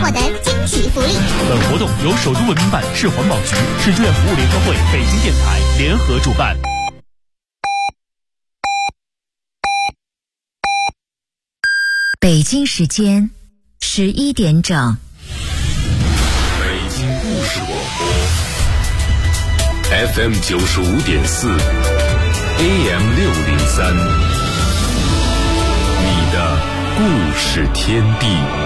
获得惊喜福利。 本活动由首都文明办、市环保局、市志愿服务联合会、北京电台联合主办。 北京时间11点整。 北京故事广播 FM 95.4 AM 603，你的故事天地。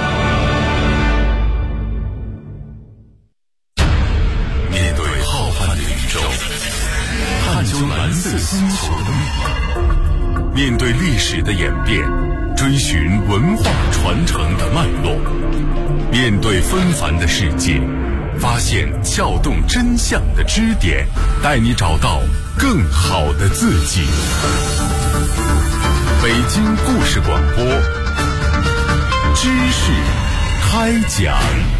面对浩瀚的宇宙，探究蓝色星球的秘密，面对历史的演变，追寻文化传承的脉络，面对纷繁的世界，发现撬动真相的支点，带你找到更好的自己。北京故事广播，知识开讲。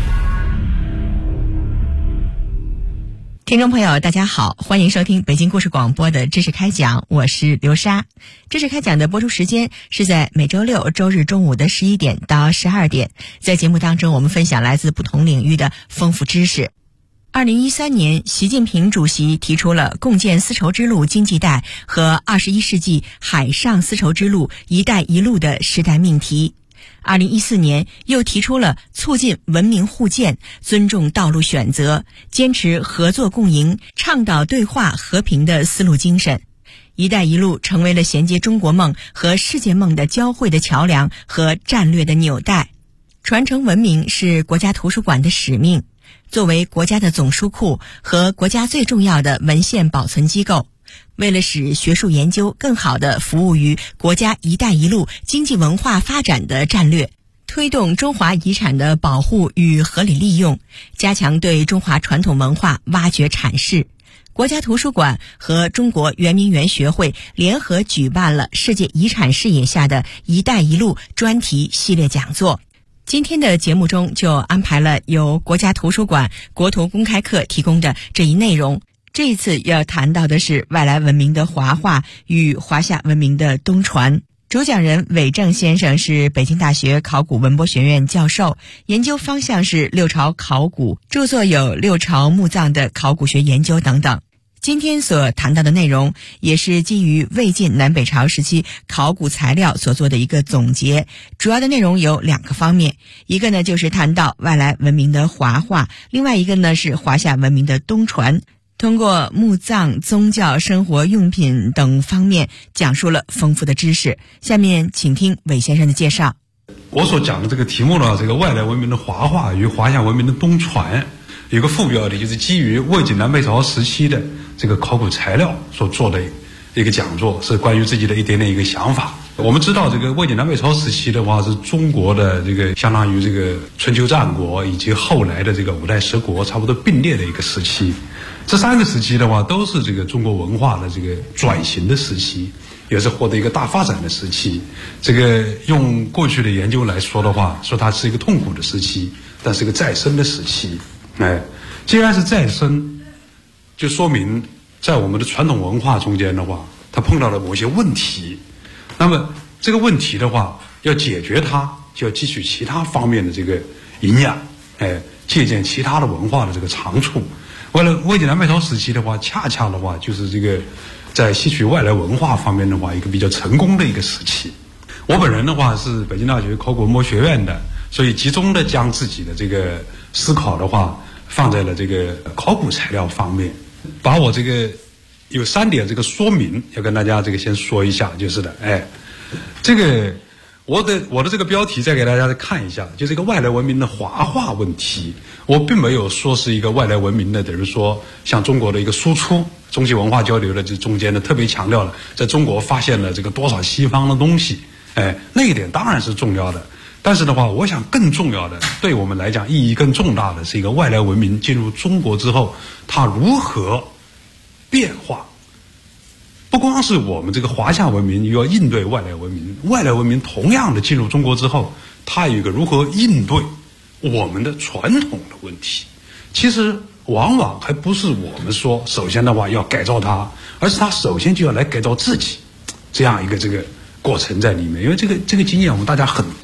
听众朋友大家好，欢迎收听北京故事广播的知识开讲，我是刘莎。知识开讲的播出时间是在每周六周日中午的11点到12点，在节目当中我们分享来自不同领域的丰富知识。2013年，习近平主席提出了共建丝绸之路经济带和21世纪海上丝绸之路“一带一路”的时代命题。2014年又提出了促进文明互鉴、尊重道路选择、坚持合作共赢、倡导对话和平的丝路精神。一带一路成为了衔接中国梦和世界梦的交汇的桥梁和战略的纽带。传承文明是国家图书馆的使命。作为国家的总书库和国家最重要的文献保存机构，为了使学术研究更好地服务于国家一带一路经济文化发展的战略，推动中华遗产的保护与合理利用，加强对中华传统文化挖掘阐释，国家图书馆和中国圆明园学会联合举办了世界遗产视野下的一带一路专题系列讲座。今天的节目中就安排了由国家图书馆国图公开课提供的这一内容。这一次要谈到的是外来文明的华化与华夏文明的东传。主讲人韦正先生是北京大学考古文博学院教授，研究方向是六朝考古，著作有六朝墓葬的考古学研究等等。今天所谈到的内容也是基于魏晋南北朝时期考古材料所做的一个总结，主要的内容有2个方面，一个呢就是谈到外来文明的华化，另外一个呢是华夏文明的东传，通过墓葬、宗教、生活用品等方面讲述了丰富的知识。下面请听韦先生的介绍。 我所讲的这个题目呢，这个外来文明的华化与华夏文明的东传，有个副标题，就是基于魏晋南北朝时期的这个考古材料所做的一个讲座，是关于自己的一点点一个想法。我们知道这个魏晋南北朝时期的话，是中国的这个相当于这个春秋战国以及后来的这个五代十国差不多并列的一个时期。这3个时期的话，都是这个中国文化的这个转型的时期，也是获得一个大发展的时期。这个用过去的研究来说的话，说它是一个痛苦的时期，但是一个再生的时期。既然是再生，就说明在我们的传统文化中间的话，它碰到了某些问题。那么这个问题的话，要解决它，就要汲取其他方面的这个营养，借鉴其他的文化的这个长处。为了魏晋南北朝时期的话，恰恰的话就是这个在吸取外来文化方面的话，一个比较成功的一个时期。我本人的话是北京大学考古文博学院的，所以集中的将自己的这个思考的话放在了这个考古材料方面，把我这个有3点这个说明要跟大家这个先说一下，就是的，这个我的这个标题再给大家再看一下，就这个外来文明的华化问题。我并没有说是一个外来文明的，等于说像中国的一个输出，中西文化交流的这中间呢，特别强调了在中国发现了这个多少西方的东西，那一点当然是重要的。但是的话，我想更重要的，对我们来讲意义更重大的是一个外来文明进入中国之后，它如何变化。不光是我们这个华夏文明要应对外来文明，外来文明同样的进入中国之后，它有一个如何应对我们的传统的问题。其实往往还不是我们说首先的话要改造它，而是它首先就要来改造自己，这样一个这个过程在里面。因为这个经验我们大家很多，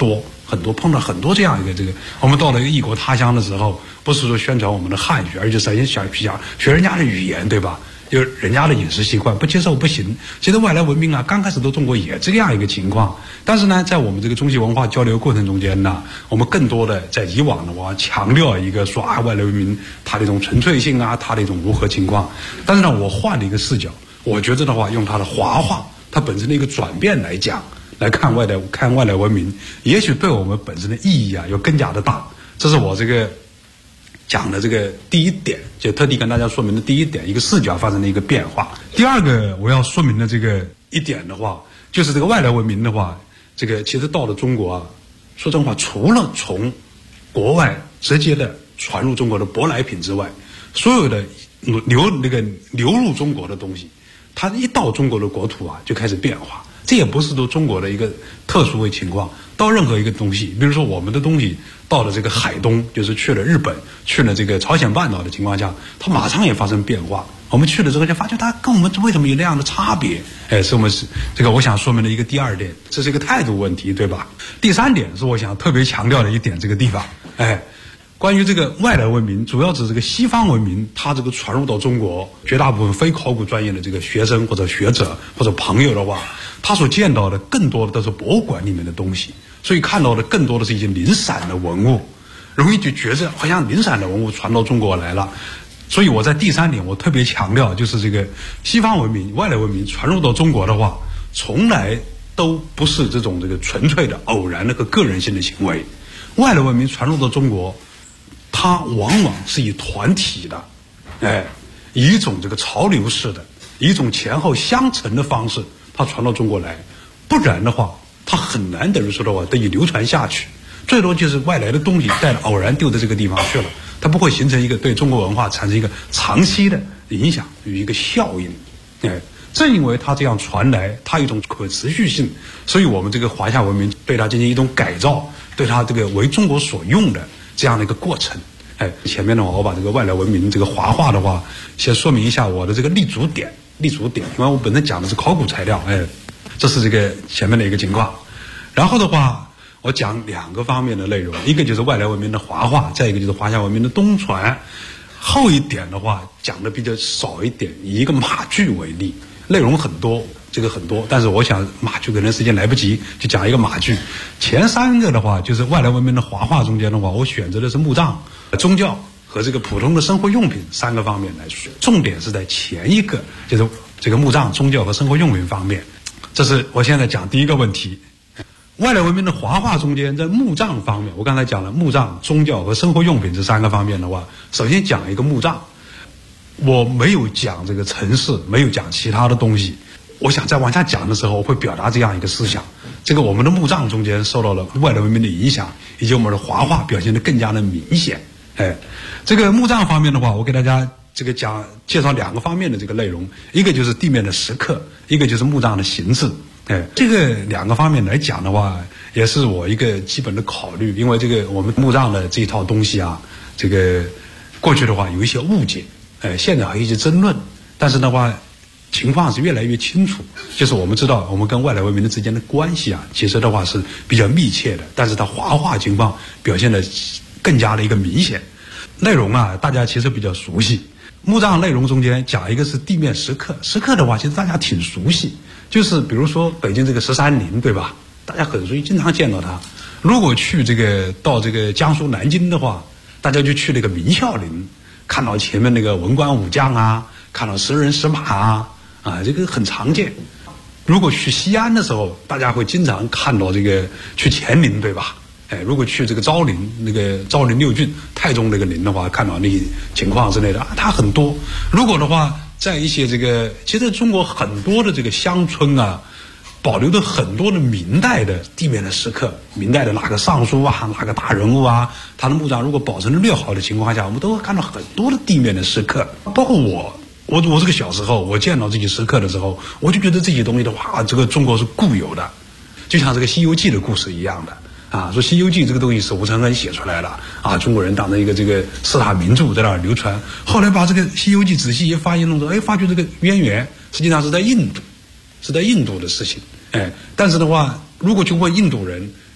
很多碰到很多这样一个我们到了一个异国他乡的时候，不是说宣传我们的汉语，而且首先想学人家的语言，对吧？就是人家的饮食习惯不接受不行。其实外来文明啊，刚开始到中国也这样一个情况，但是呢，在我们这个中西文化交流过程中间呢，我们更多的在以往的话强调一个说外来文明它的一种纯粹性啊，它的一种如何情况。但是呢，我换了一个视角，我觉得的话，用它的华化，它本身的一个转变来讲，来看外来文明，也许对我们本身的意义啊，要更加的大。这是我这个讲的这个第一点，就特地跟大家说明的第一点，一个视角发生的一个变化。第二个我要说明的这个一点的话，就是这个外来文明的话，这个其实到了中国啊，说真话，除了从国外直接的传入中国的舶来品之外，所有的流入中国的东西，它一到中国的国土啊，就开始变化。这也不是说中国的一个特殊的情况，到任何一个东西，比如说我们的东西到了这个海东，就是去了日本，去了这个朝鲜半岛的情况下，它马上也发生变化。我们去了之后就发觉它跟我们为什么有那样的差别？是我们这个我想说明的一个第二点，这是一个态度问题，对吧？第三点是我想特别强调的一点，这个地方，关于这个外来文明，主要指这个西方文明，它这个传入到中国，绝大部分非考古专业的这个学生或者学者或者朋友的话，他所见到的更多的都是博物馆里面的东西，所以看到的更多的是一些零散的文物，容易就觉着好像零散的文物传到中国来了。所以我在第三点我特别强调，就是这个西方文明、外来文明传入到中国的话，从来都不是这种纯粹的偶然的和个人性的行为。外来文明传入到中国，它往往是以团体的，以一种潮流式的、一种前后相承的方式，它传到中国来，不然的话，它很难等于说的话得以流传下去。最多就是外来的东西带了偶然丢到这个地方去了，它不会形成一个对中国文化产生一个长期的影响与一个效应。正因为它这样传来，它有一种可持续性，所以我们这个华夏文明对它进行一种改造，对它这个为中国所用的这样的一个过程。前面的话，我把这个外来文明这个华化的话，先说明一下我的这个立足点，因为我本身讲的是考古材料，这是这个前面的一个情况。然后的话，我讲两个方面的内容，一个就是外来文明的华化，再一个就是华夏文明的东传。后一点的话讲的比较少一点，以一个马具为例，内容很多，但是我想马具可能时间来不及，就讲一个马具。前三个的话，就是外来文明的华化中间的话，我选择的是墓葬、宗教和这个普通的生活用品三个方面来说，重点是在前一个，就是这个墓葬、宗教和生活用品方面。这是我现在讲第一个问题。外来文明的华化中间，在墓葬方面，我刚才讲了墓葬、宗教和生活用品这三个方面的话，首先讲一个墓葬，我没有讲这个城市，没有讲其他的东西。我想在往下讲的时候，我会表达这样一个思想：这个我们的墓葬中间受到了外来文明的影响，以及我们的华化表现得更加的明显。这个墓葬方面的话，我给大家介绍两个方面的这个内容，一个就是地面的石刻，一个就是墓葬的形制。这个两个方面来讲的话，也是我一个基本的考虑。因为这个我们墓葬的这一套东西啊，这个过去的话有一些误解，现在还有一些争论，但是的话情况是越来越清楚。就是我们知道我们跟外来文明的之间的关系啊，其实的话是比较密切的，但是它华化情况表现的更加的一个明显。内容啊，大家其实比较熟悉。墓葬内容中间讲一个是地面石刻，石刻的话其实大家挺熟悉，就是比如说北京这个13陵，对吧？大家很熟悉，经常见到它。如果去到这个江苏南京的话，大家就去那个明孝陵，看到前面那个文官武将啊，看到石人石马啊，这个很常见。如果去西安的时候，大家会经常看到去乾陵，对吧？如果去这个昭陵，那个昭陵六郡太宗那个陵的话，看到那些情况之类的它很多。如果的话，在一些其实中国很多的这个乡村啊，保留的很多的明代的地面的石刻，明代的哪个尚书啊，哪个大人物啊，他的墓葬如果保存的略好的情况下，我们都会看到很多的地面的石刻。包括我这个小时候，我见到这些石刻的时候，我就觉得这些东西的话，这个中国是固有的，就像这个《西游记》的故事一样的。说《西游记》这个东西是吴承恩写出来的中国人当成一个四大名著在那儿流传。后来把这个《西游记》仔细一发现弄说，发觉这个渊源实际上是在印度的事情。但是的话，如果去问印度人，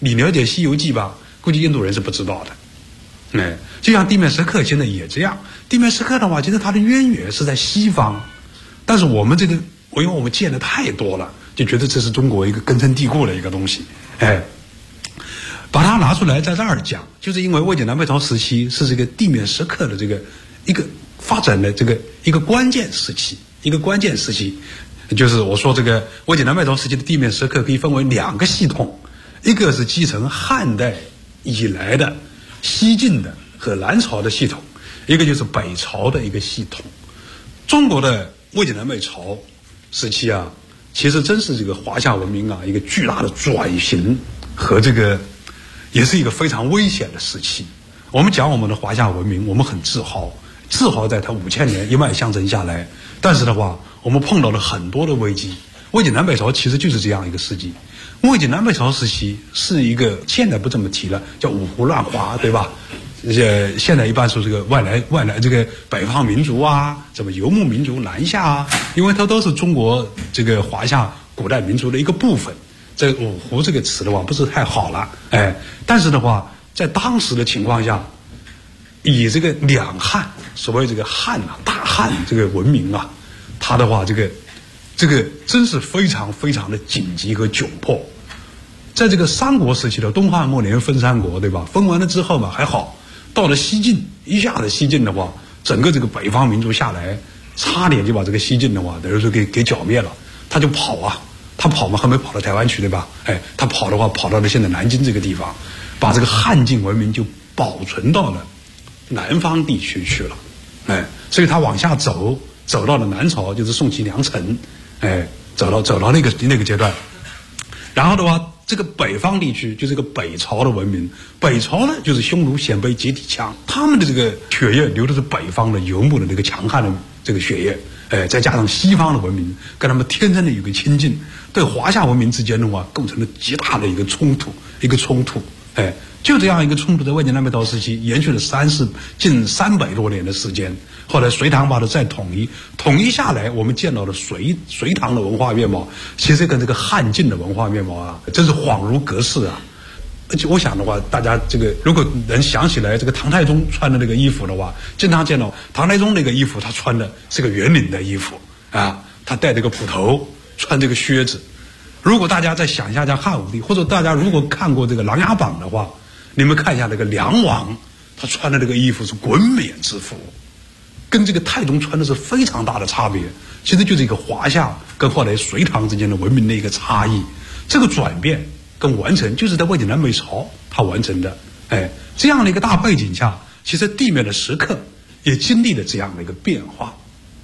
你了解《西游记》吧，估计印度人是不知道的。就像地面石刻现在也这样。地面石刻的话，其实它的渊源是在西方，但是我们因为我们见的太多了，就觉得这是中国一个根深蒂固的一个东西。把它拿出来在这儿讲，就是因为魏晋南北朝时期是这个地面石刻的这个一个发展的这个一个关键时期，就是我说这个魏晋南北朝时期的地面石刻可以分为2个系统，一个是继承汉代以来的西晋的和南朝的系统，一个就是北朝的一个系统。中国的魏晋南北朝时期啊，其实真是这个华夏文明啊一个巨大的转型和这个也是一个非常危险的时期。我们讲我们的华夏文明，我们很自豪在它5000年一脉相承下来，但是的话，我们碰到了很多的危机。魏晋南北朝其实就是这样一个时期。魏晋南北朝时期是一个现在不这么提了，叫五胡乱华，对吧？现在一般说这个外来这个北方民族啊，什么游牧民族南下啊，因为它都是中国这个华夏古代民族的一个部分。这五胡这个词的话不是太好了，但是的话，在当时的情况下，以这个两汉，所谓这个汉啊，大汉这个文明啊，它的话这个真是非常非常的紧急和窘迫。在这个三国时期的东汉末年分三国，对吧？分完了之后嘛还好，到了西晋，一下子西晋的话，整个这个北方民族下来，差点就把这个西晋的话等于说给剿灭了。他就跑啊，他跑嘛还没跑到台湾去，对吧？他跑的话跑到了现在南京这个地方，把这个汉晋文明就保存到了南方地区去了。所以他往下走到了南朝，就是宋齐梁陈，走到那个阶段。然后的话，这个北方地区就是个北朝的文明。北朝呢，就是匈奴、鲜卑、羯体羌，他们的这个血液流的是北方的游牧的这个强悍的这个血液，再加上西方的文明跟他们天生的有个亲近，对华夏文明之间的话构成了极大的一个冲突。就这样一个冲突，在魏晋南北朝时期延续了近300多年的时间。后来隋唐把它再统一下来，我们见到的隋唐的文化面貌，其实跟这个汉晋的文化面貌啊，真是恍如隔世啊。而且我想的话，大家这个如果能想起来这个唐太宗穿的那个衣服的话，经常见到唐太宗那个衣服，他穿的是个圆领的衣服啊，他戴这个捕头，穿这个靴子。如果大家再想一下汉武帝，或者大家如果看过这个《琅琊榜》的话，你们看一下那个梁王，他穿的这个衣服是滚冕之服，跟这个太宗穿的是非常大的差别。其实就是一个华夏跟后来隋唐之间的文明的一个差异。这个转变跟完成就是在魏晋南北朝他完成的。这样的一个大背景下，其实地面的石刻也经历了这样的一个变化。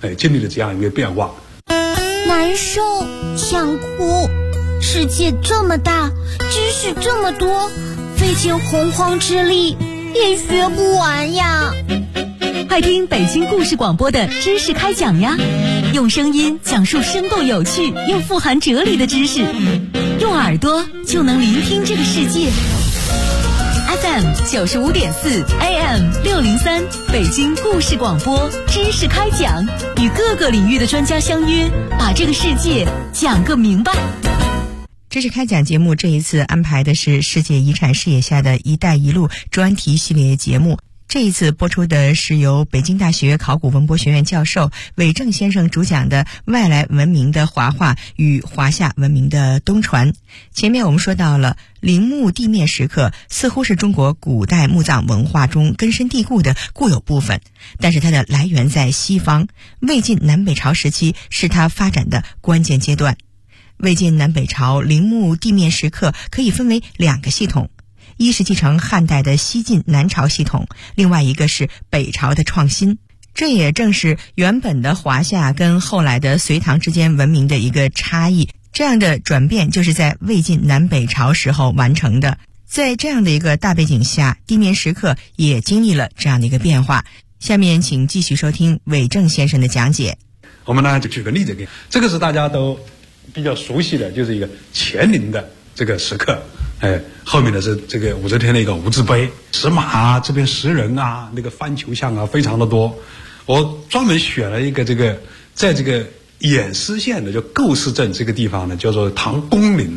难受，想哭。世界这么大，知识这么多，费尽洪荒之力也学不完呀。 快听北京故事广播的知识开讲呀，用声音讲述生动有趣又富含哲理的知识，用耳朵就能聆听这个世界。FM 95.4 AM 603，北京故事广播知识开讲，与各个领域的专家相约，把这个世界讲个明白。 知识开讲节目这一次安排的是世界遗产视野下的一带一路专题系列节目。这一次播出的是由北京大学考古文博学院教授韦正先生主讲的外来文明的华化与华夏文明的东传。前面我们说到了陵墓地面石刻似乎是中国古代墓葬文化中根深蒂固的固有部分，但是它的来源在西方，魏晋南北朝时期是它发展的关键阶段。魏晋南北朝陵墓地面石刻可以分为2个系统，一是继承汉代的西晋南朝系统，另外一个是北朝的创新。这也正是原本的华夏跟后来的隋唐之间文明的一个差异，这样的转变就是在魏晋南北朝时候完成的。在这样的一个大背景下，地面石刻也经历了这样的一个变化。下面请继续收听韦正先生的讲解。 我们呢就举个例子给，这个是大家都比较熟悉的，就是一个乾陵的这个石刻。后面的是这个武则天的一个无字碑，石马啊，这边石人啊，那个翻球像啊，非常的多。我专门选了一个这个，在这个偃师县的就构思镇这个地方呢，叫做唐公陵。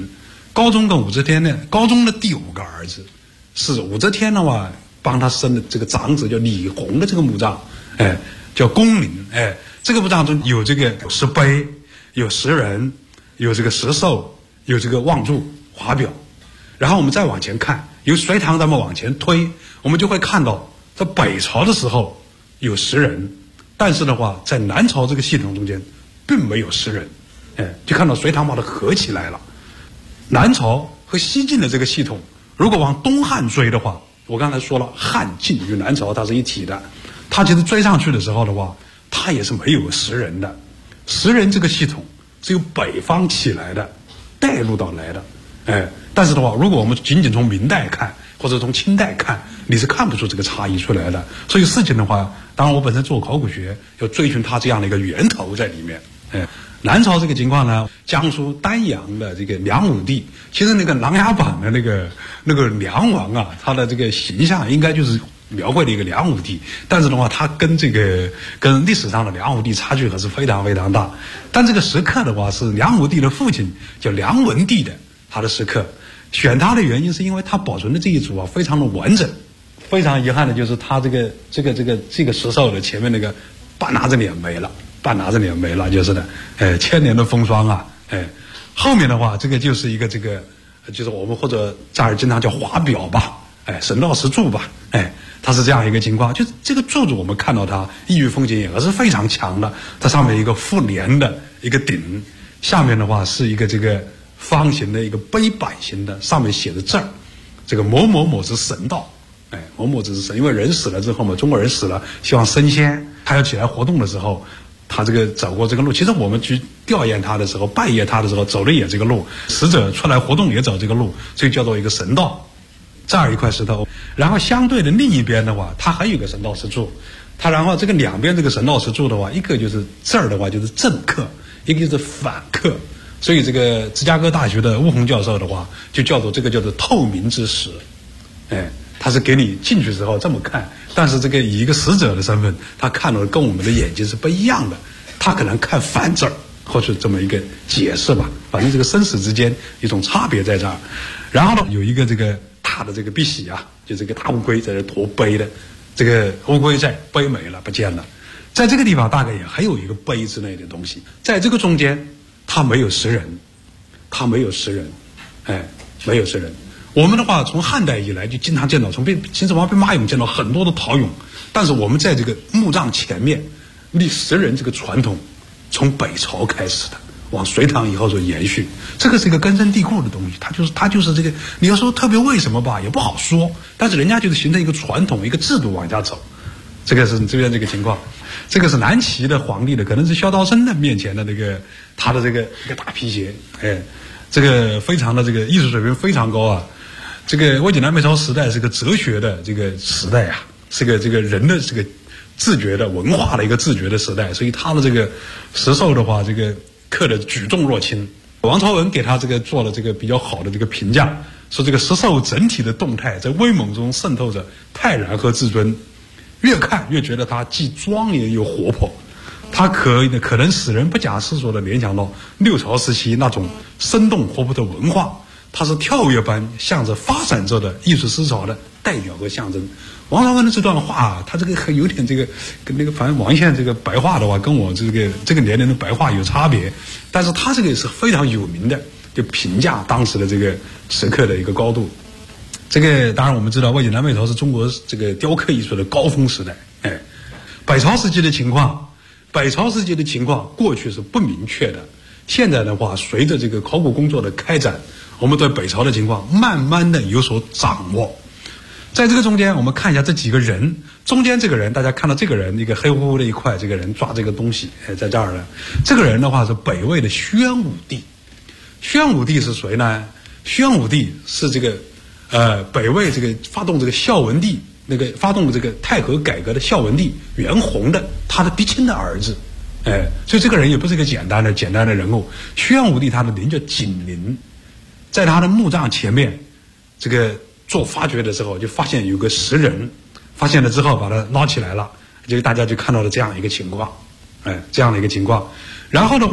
高宗跟武则天呢，高宗的第5个儿子是武则天的话帮他生的这个长子叫李弘的这个墓葬，叫恭陵，这个墓葬中有这个石碑，有石人，有这个石兽，有这个望柱华表。然后我们再往前看，由隋唐咱们往前推，我们就会看到在北朝的时候有石人，但是的话在南朝这个系统中间并没有石人，就看到隋唐把它合起来了。南朝和西晋的这个系统如果往东汉追的话，我刚才说了汉晋与南朝它是一体的，它其实追上去的时候的话，它也是没有石人的。石人这个系统是由北方起来的，带入到来的，但是的话，如果我们仅仅从明代看或者从清代看，你是看不出这个差异出来的。所以事情的话，当然我本身做考古学，要追寻它这样的一个源头在里面。南朝这个情况呢，江苏丹阳的这个梁武帝，其实那个《琅琊榜》的那个梁王啊，他的这个形象应该就是描绘的一个梁武帝，但是的话，他跟历史上的梁武帝差距可是非常非常大。但这个石刻的话，是梁武帝的父亲叫梁文帝的他的石刻。选他的原因是因为他保存的这一组啊非常的完整。非常遗憾的就是他这个石兽的前面那个半拿着脸没了，就是的，千年的风霜啊，后面的话这个就是一个就是我们或者在这儿经常叫华表吧，神道石柱吧，它是这样一个情况。就是这个柱子我们看到它异域风情也是非常强的，它上面一个复连的一个顶，下面的话是一个这个方形的一个碑板型的，上面写的字儿，这个某某某之神道，某某之神，因为人死了之后嘛，中国人死了希望升仙，他要起来活动的时候，他这个走过这个路。其实我们去吊唁他的时候，拜谒他的时候，走的也这个路，死者出来活动也走这个路，所以叫做一个神道。这儿一块石头，然后相对的另一边的话，它还有一个神道石柱，它然后这个两边这个神道石柱的话，一个就是这儿的话就是正刻，一个就是反刻。所以这个芝加哥大学的巫洪教授的话，就叫做这个叫做透明之石，他是给你进去之后这么看，但是这个以一个死者的身份，他看到的跟我们的眼睛是不一样的，他可能看反字儿，或是这么一个解释吧，反正这个生死之间一种差别在这儿。然后呢，有一个这个大的这个碧玺啊，就这个大乌龟在这驮碑的，这个乌龟在，碑没了，不见了。在这个地方大概也还有一个碑之类的东西，在这个中间。他没有石人，没有石人。我们的话，从汉代以来就经常见到，从秦始皇兵马俑见到很多的陶俑，但是我们在这个墓葬前面立石人这个传统，从北朝开始的，往隋唐以后所延续，这个是一个根深蒂固的东西。它就是这个，你要说特别为什么吧，也不好说，但是人家就是形成一个传统、一个制度往下走，这个是这边这个情况。这个是南齐的皇帝的，可能是萧道生的面前的那个他的这个一个大皮鞋，这个非常的这个艺术水平非常高啊。这个魏晋南北朝时代是个哲学的这个时代啊，是个这个人的这个自觉的文化的一个自觉的时代，所以他的这个石兽的话，这个刻的举重若轻。王朝文给他这个做了这个比较好的这个评价，说这个石兽整体的动态在威猛中渗透着泰然和自尊。越看越觉得它既庄严又活泼，它可能使人不假思索地联想到六朝时期那种生动活泼的文化，它是跳跃般向着发展着的艺术思潮的代表和象征。王朝文的这段话，他这个有点这个跟那个反正王献这个白话的话，跟我这个年龄的白话有差别，但是他这个也是非常有名的，就评价当时的这个石刻的一个高度。这个当然我们知道，魏晋南北朝是中国这个雕刻艺术的高峰时代。北朝时期的情况过去是不明确的。现在的话，随着这个考古工作的开展，我们对北朝的情况慢慢的有所掌握。在这个中间，我们看一下这几个人，中间这个人，大家看到这个人一个黑乎乎的一块，这个人抓这个东西，在这儿呢。这个人的话是北魏的宣武帝。宣武帝是谁呢？宣武帝是这个北魏这个发动这个孝文帝发动这个太和改革的孝文帝袁弘的他的嫡亲的儿子，所以这个人也不是一个简单的人物。宣武帝他的陵叫景陵，在他的墓葬前面，这个做发掘的时候就发现有个石人，发现了之后把它捞起来了，就大家就看到了这样一个情况，这样的一个情况。然后的话，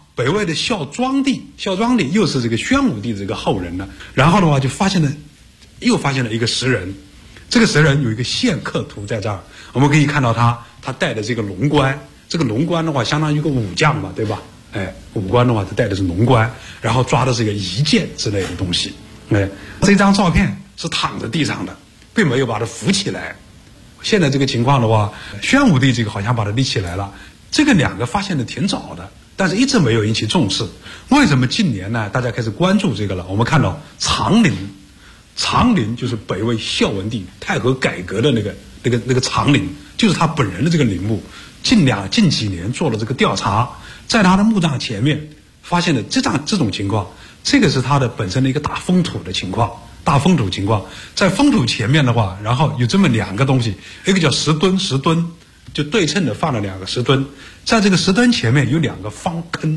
北魏的孝庄帝又是这个宣武帝这个后人呢，然后的话就又发现了一个石人，这个石人有一个线刻图在这儿，我们可以看到他戴的这个龙冠，这个龙冠的话相当于一个武将嘛，对吧？武官的话他戴的是龙冠，然后抓的是一个仪剑之类的东西。这张照片是躺在地上的，并没有把它扶起来。现在这个情况的话，宣武帝这个好像把它立起来了。这个两个发现的挺早的，但是一直没有引起重视。为什么近年呢？大家开始关注这个了？我们看到长陵就是北魏孝文帝太和改革的那个长陵，就是他本人的这个陵墓。近几年做了这个调查，在他的墓葬前面发现了这种情况。这个是他的本身的一个大封土情况，在封土前面的话，然后有这么两个东西，一个叫石墩，就对称的放了两个石墩，在这个石墩前面有两个方坑，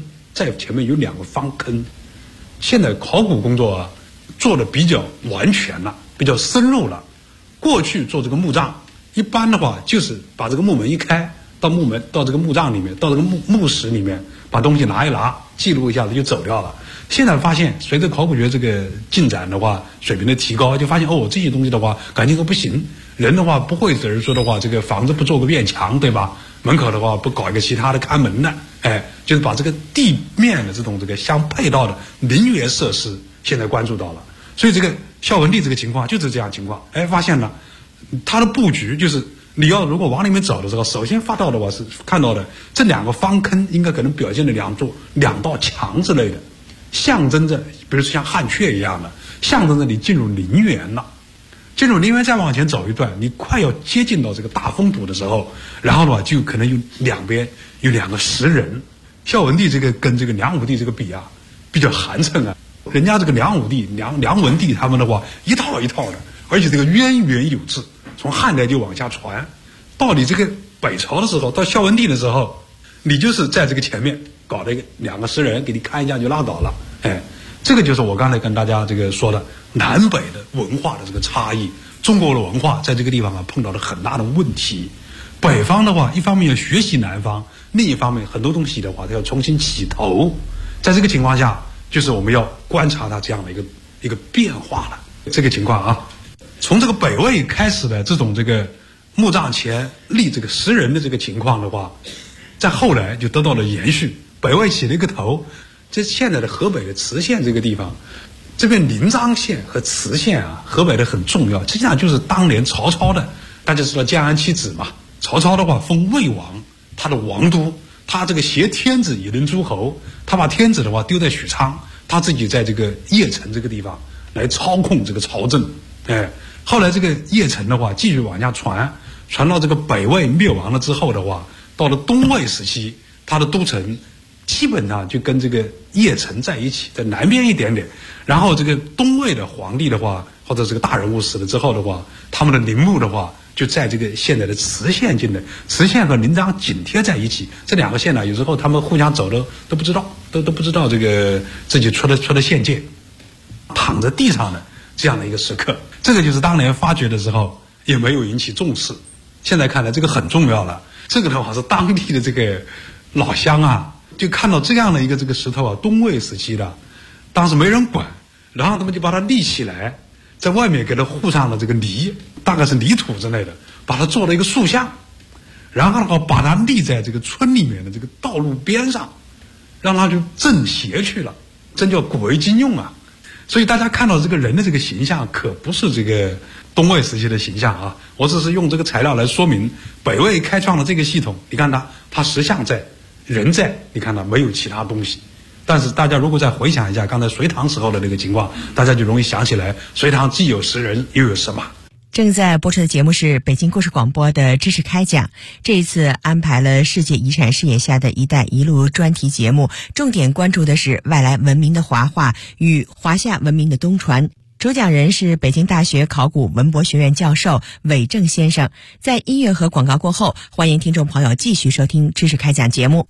现在考古工作做的比较完全了，比较深入了。过去做这个墓葬，一般的话就是把这个木门一开，到这个墓葬里面，到这个墓室里面，把东西拿一拿，记录一下子就走掉了。现在发现，随着考古学这个进展的话，水平的提高，就发现这些东西的话，感情都不行。人的话不会只是说的话，这个房子不做个院墙，对吧？门口的话不搞一个其他的看门的，就是把这个地面的这个相配套的陵园设施，现在关注到了。所以这个孝文帝这个情况就是这样情况，发现了他的布局就是。你如果往里面走的时候，首先发到的话是看到的这两个方坑，应该可能表现了两道墙之类的，象征着，比如说像汉阙一样的，象征着你进入陵园了。进入陵园再往前走一段，你快要接近到这个大封土的时候，然后的话就可能有两边有两个石人。孝文帝这个跟这个梁武帝这个比比较寒碜啊。人家这个梁武帝、梁文帝他们的话一套一套的，而且这个渊源有致。从汉代就往下传，到你这个北朝的时候，到孝文帝的时候，你就是在这个前面搞了两个石人给你看一下就拉倒了。这个就是我刚才跟大家这个说的南北的文化的这个差异。中国的文化在这个地方碰到了很大的问题。北方的话，一方面要学习南方，另一方面很多东西的话它要重新起头。在这个情况下，就是我们要观察它这样的一个变化了。这个情况从这个北魏开始的这种墓葬前立这个石人的这个情况的话，在后来就得到了延续。北魏起了一个头，这现在的河北的磁县这个地方，这边临漳县和磁县河北的很重要。实际上就是当年曹操的，大家知道建安七子嘛。曹操的话封魏王，他的王都，他这个挟天子以令诸侯，他把天子的话丢在许昌，他自己在这个邺城这个地方来操控这个朝政。后来这个邺城的话继续往下传到这个北魏灭亡了之后的话，到了东魏时期，他的都城基本上就跟这个邺城在一起，在南边一点点。然后这个东魏的皇帝的话，或者这个大人物死了之后的话，他们的陵墓的话就在这个现在的磁县境内，磁县和临漳紧贴在一起。这两个县有时候他们互相走的都不知道，都不知道这个自己出了县界，躺在地上的这样的一个时刻。这个就是当年发掘的时候也没有引起重视，现在看来这个很重要了。这个的话是当地的这个老乡就看到这样的一个这个石头东魏时期的，当时没人管，然后他们就把它立起来，在外面给它糊上了这个泥，大概是泥土之类的，把它做了一个塑像，然后的话把它立在这个村里面的这个道路边上，让它就正邪去了，真叫古为今用。所以大家看到这个人的这个形象可不是这个东魏时期的形象我只是用这个材料来说明北魏开创了这个系统。你看它石像在，人在，你看没有其他东西。但是大家如果再回想一下刚才隋唐时候的那个情况，大家就容易想起来，隋唐既有石人又有石马。 正在播出的节目是北京故事广播的知识开讲，这一次安排了世界遗产视野下的一带一路专题节目，重点关注的是外来文明的华化与华夏文明的东传。主讲人是北京大学考古文博学院教授韦正先生。在音乐和广告过后，欢迎听众朋友继续收听知识开讲节目。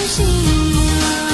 信仰。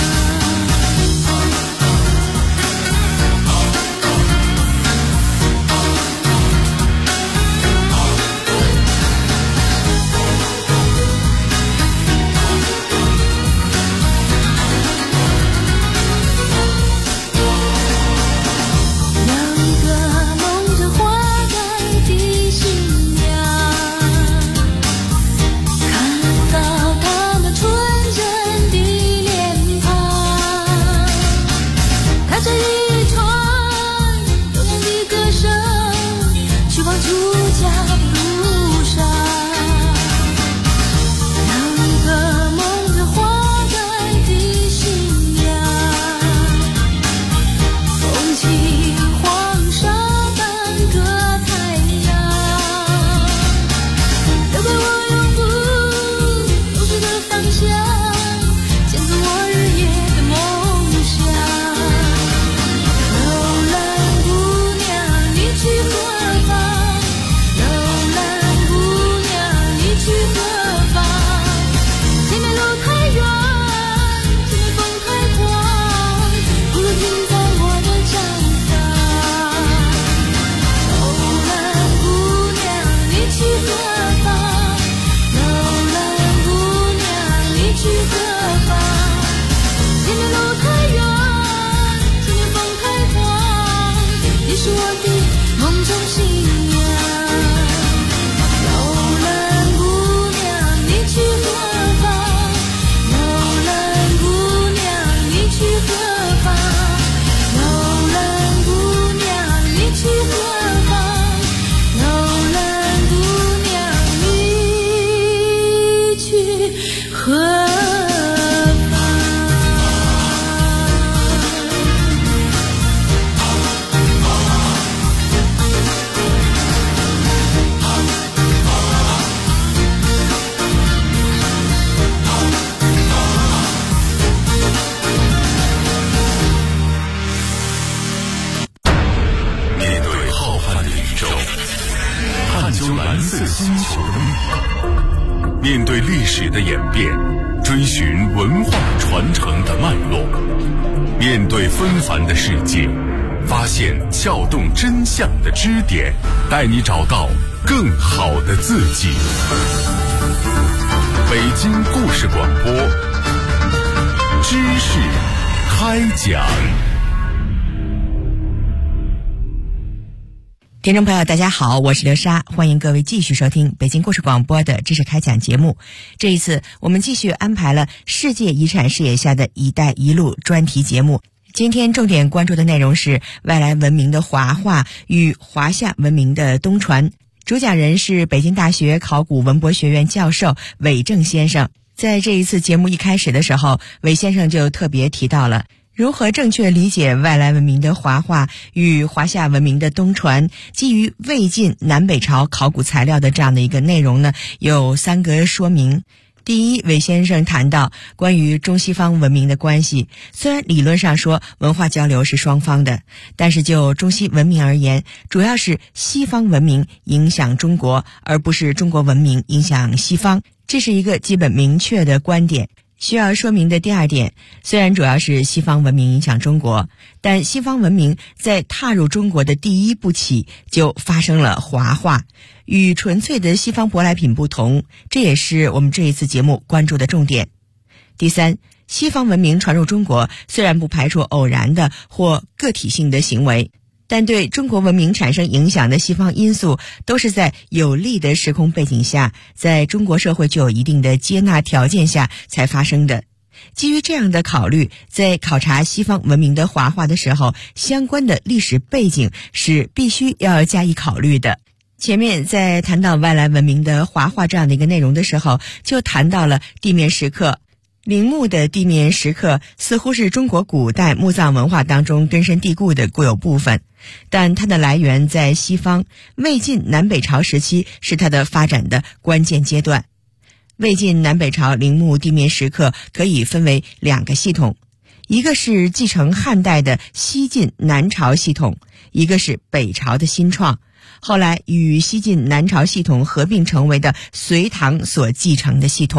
面对历史的演变，追寻文化传承的脉络，面对纷繁的世界，发现撬动真相的支点，带你找到更好的自己。北京故事广播，知识开讲。 听众朋友大家好，我是刘莎，欢迎各位继续收听北京故事广播的知识开讲节目。这一次我们继续安排了世界遗产视野下的一带一路专题节目。今天重点关注的内容是外来文明的华化与华夏文明的东传，主讲人是北京大学考古文博学院教授韦正先生。在这一次节目一开始的时候，韦先生就特别提到了如何正确理解外来文明的华化与华夏文明的东传，基于魏晋南北朝考古材料的这样的一个内容呢，有3个说明。第一，韦先生谈到关于中西方文明的关系，虽然理论上说文化交流是双方的，但是就中西文明而言，主要是西方文明影响中国，而不是中国文明影响西方，这是一个基本明确的观点。需要说明的第二点，虽然主要是西方文明影响中国，但西方文明在踏入中国的第一步起就发生了华化，与纯粹的西方舶来品不同，这也是我们这一次节目关注的重点。第三，西方文明传入中国虽然不排除偶然的或个体性的行为，但对中国文明产生影响的西方因素都是在有利的时空背景下，在中国社会具有一定的接纳条件下才发生的。基于这样的考虑，在考察西方文明的华化的时候，相关的历史背景是必须要加以考虑的。前面在谈到外来文明的华化这样的一个内容的时候，就谈到了地面石刻。陵墓的地面石刻似乎是中国古代墓葬文化当中根深蒂固的固有部分，但它的来源在西方，魏晋南北朝时期是它的发展的关键阶段。魏晋南北朝陵墓地面石刻可以分为2个系统，一个是继承汉代的西晋南朝系统，一个是北朝的新创，后来与西晋南朝系统合并成为的隋唐所继承的系统。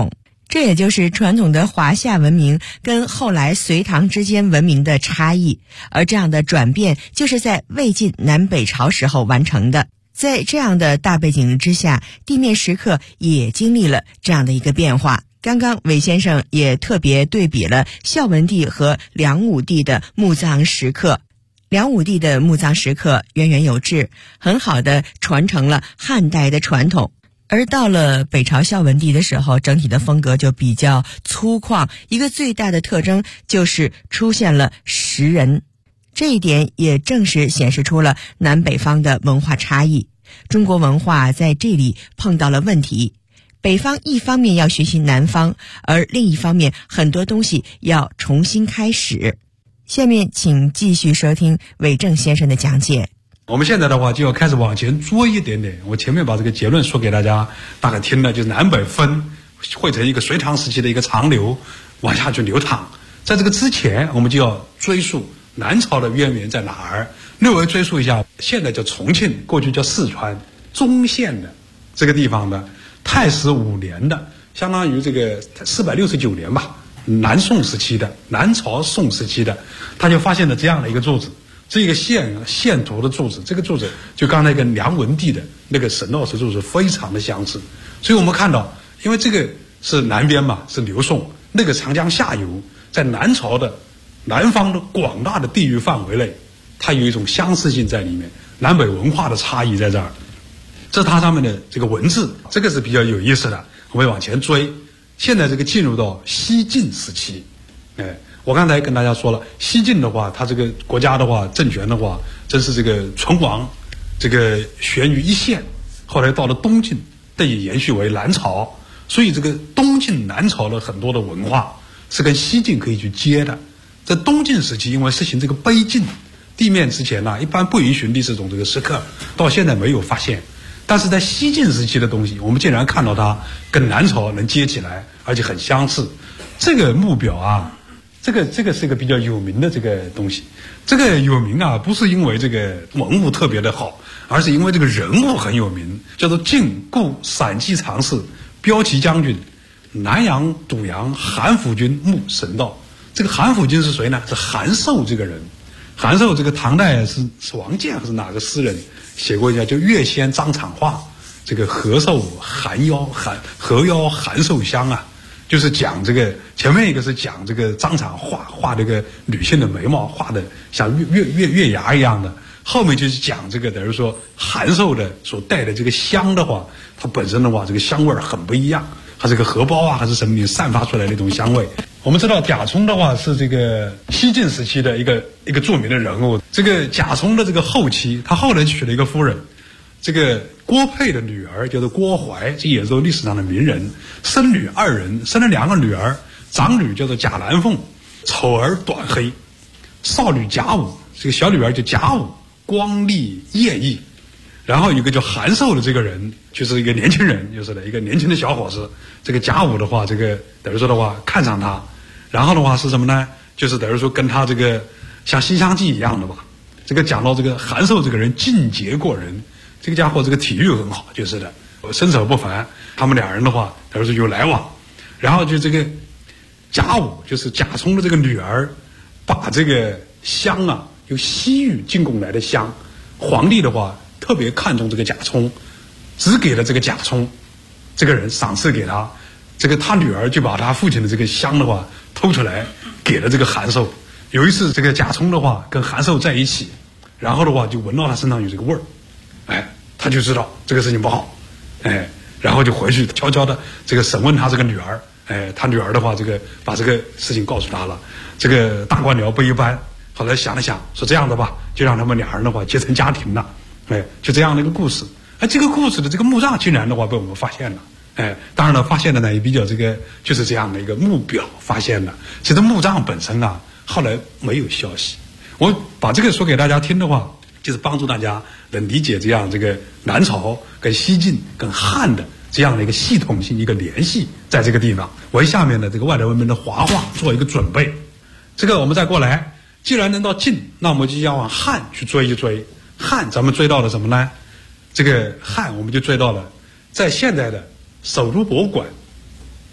这也就是传统的华夏文明跟后来隋唐之间文明的差异，而这样的转变就是在魏晋南北朝时候完成的。在这样的大背景之下，地面石刻也经历了这样的一个变化。刚刚韦先生也特别对比了孝文帝和梁武帝的墓葬石刻。梁武帝的墓葬石刻渊源有致，很好的传承了汉代的传统。而到了北朝孝文帝的时候，整体的风格就比较粗犷，一个最大的特征就是出现了石人。这一点也正是显示出了南北方的文化差异。中国文化在这里碰到了问题，北方一方面要学习南方，而另一方面很多东西要重新开始。下面请继续收听韦正先生的讲解。 我们现在的话就要开始往前追一点点，我前面把这个结论说给大家大概听了，就是南北分汇成一个隋唐时期的一个长流往下去流淌。在这个之前，我们就要追溯南朝的渊源在哪儿，略微追溯一下，现在叫重庆，过去叫四川宗县的这个地方的太史5年的，相当于这个469年吧，南宋时期的，南朝宋时期的，他就发现了这样的一个柱子，这个线图的柱子，这个柱子就刚才跟梁文帝的那个沈闹石柱子非常的相似。所以我们看到，因为这个是南边嘛，是刘宋，那个长江下游，在南朝的南方的广大的地域范围内，它有一种相似性在里面，南北文化的差异在这儿。这是它上面的这个文字，这个是比较有意思的。我们往前追，现在这个进入到西晋时期。我刚才跟大家说了，西晋的话，它这个国家的话，政权的话，真是这个存亡，这个悬于一线。后来到了东晋，这也延续为南朝，所以这个东晋南朝的很多的文化是跟西晋可以去接的。在东晋时期，因为实行这个碑禁，地面之前呢，一般不允许立这种这个石刻，到现在没有发现。但是在西晋时期的东西，我们竟然看到它跟南朝能接起来，而且很相似。这个墓表啊，这个是一个比较有名的这个东西。这个有名啊，不是因为这个文物特别的好，而是因为这个人物很有名，叫做晋故陕西常侍骠骑将军南阳堵阳韩府君墓神道。这个韩府君是谁呢？是韩寿这个人。韩寿这个唐代是王建还是哪个诗人写过一下，就月仙张敞画，这个何寿韩腰何腰韩寿香啊，就是讲这个前面一个是讲这个张敞画这个女性的眉毛画的像月牙一样的，后面就是讲这个等于说韩寿的所带的这个香的话，它本身的话这个香味很不一样，它这个荷包啊还是什么散发出来的一种香味。我们知道贾充的话是这个西晋时期的一个著名的人物。这个贾充的这个后期，他后来娶了一个夫人，这个郭沛的女儿叫做郭槐，这也是历史上的名人。生女2人，生了2个女儿，长女叫做贾兰凤，丑而短黑；少女贾武，这个小女儿叫贾武，光丽艳丽。然后有个叫韩寿的这个人，就是一个年轻人，就是一个年轻的小伙子。这个贾武的话，这个等于说的话看上他，然后的话是什么呢？就是等于说跟他这个像《西厢记》一样的吧。这个讲到这个韩寿这个人劲节过人，这个家伙这个体育很好，就是的，身手不凡。他们2人的话，等于说有来往。然后就这个贾武，就是贾充的这个女儿，把这个香啊，由西域进贡来的香，皇帝的话特别看重这个贾充，只给了这个贾充这个人赏赐给他，这个他女儿就把他父亲的这个香的话偷出来给了这个韩寿。有一次这个贾充的话跟韩寿在一起，然后的话就闻到他身上有这个味儿，他就知道这个事情不好，然后就回去悄悄的这个审问他这个女儿，他女儿的话这个把这个事情告诉他了。这个大官僚不一般，后来想了想说这样的吧，就让他们2人的话结成家庭了。就这样的一个故事。这个故事的这个墓葬竟然的话被我们发现了。当然了，发现的呢也比较这个就是这样的一个墓表发现的。其实墓葬本身啊，后来没有消息。我把这个说给大家听的话，就是帮助大家能理解这样这个南朝跟西晋跟汉的这样的一个系统性一个联系在这个地方，为下面的这个外来文明的华化做一个准备。这个我们再过来，既然能到晋，那我们就要往汉去追一追。汉咱们追到了什么呢？这个汉我们就追到了在现在的首都博物馆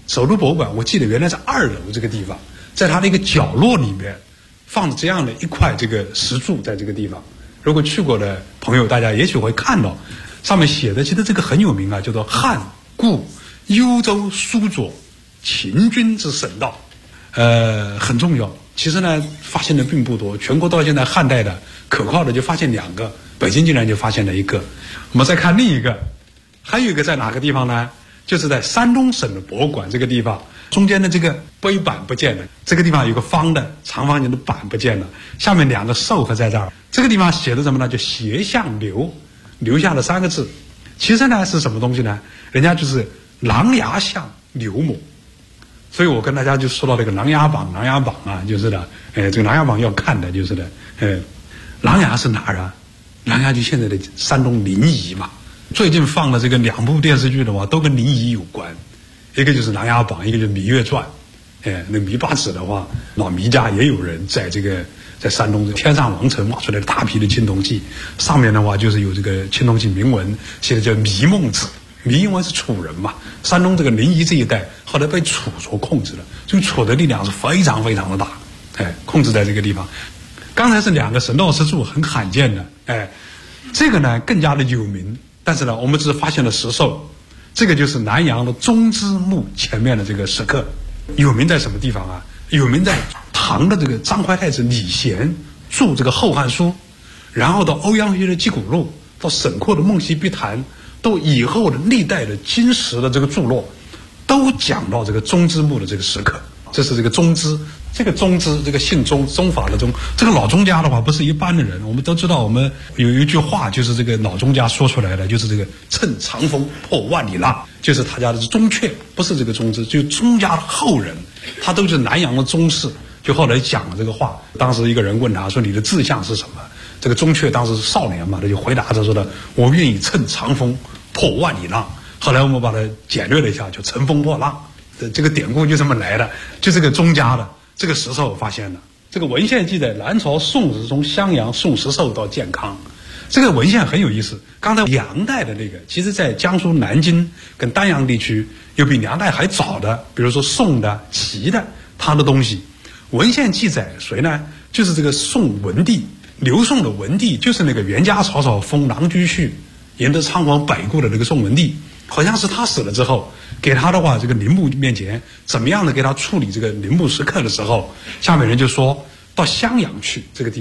首都博物馆，我记得原来在2楼这个地方，在它的一个角落里面放着这样的一块这个石柱，在这个地方，如果去过的朋友，大家也许会看到，上面写的其实这个很有名啊，叫做汉故幽州苏左秦军之省道，很重要。其实呢，发现的并不多，全国到现在汉代的可靠的就发现2个，北京竟然就发现了1个。我们再看另一个，还有一个在哪个地方呢？就是在山东省的博物馆这个地方，中间的这个碑板不见了，这个地方有个方的长方形的板不见了，下面2个兽和在这儿，这个地方写的什么呢？就斜向留，留下了3个字。其实呢是什么东西呢？人家就是琅琊像刘某。所以我跟大家就说到这个琅琊榜啊，就是的，这个琅琊榜要看的，就是的，琅琊是哪儿啊？琅琊就现在的山东临沂嘛。最近放的这个2部电视剧的话，都跟临沂有关，一个就是《琅琊榜》，一个就是《芈月传》。那芈八子的话，老芈家也有人在山东天上王城挖出来的大批的青铜器，上面的话就是有这个青铜器铭文，写的叫芈孟子。芈因为是楚人嘛，山东这个临沂这一带后来被楚所控制了，所以楚的力量是非常非常的大，控制在这个地方。刚才是2个神道石柱，很罕见的，这个呢更加的有名。但是呢，我们只是发现了石兽，这个就是南阳的中之墓前面的这个石刻，有名在什么地方啊？有名在唐的这个张怀太子李贤著这个《后汉书》，然后到欧阳修的《击鼓录》，到沈括的《梦溪笔谈》，到以后的历代的金石的这个著作，都讲到这个中之墓的这个石刻。这是这个中之，这个中之，这个姓钟，宗法的宗，这个老钟家的话不是一般的人。我们都知道，我们有一句话就是这个老钟家说出来的，就是这个乘长风破万里浪，就是他家的钟阙，不是这个钟之，就钟家的后人，他都是南阳的宗室。就后来讲了这个话，当时一个人问他说：“你的志向是什么？”这个钟阙当时是少年嘛，他就回答他说的：“我愿意乘长风破万里浪。”后来我们把它简略了一下，就乘风破浪。这个典故就这么来的，就这个钟家的这个石兽发现了。这个文献记载，南朝宋时从襄阳送石兽到建康，这个文献很有意思。刚才梁代的那个，其实在江苏南京跟丹阳地区有比梁代还早的，比如说宋的、齐的，他的东西。文献记载谁呢？就是这个宋文帝，刘宋的文帝，就是那个元嘉草草封郎居胥，赢得仓皇北顾的那个宋文帝。好像是他死了之后，给他的话，这个陵墓面前怎么样的给他处理这个陵墓石刻的时候，下面人就说到襄阳去这个地方。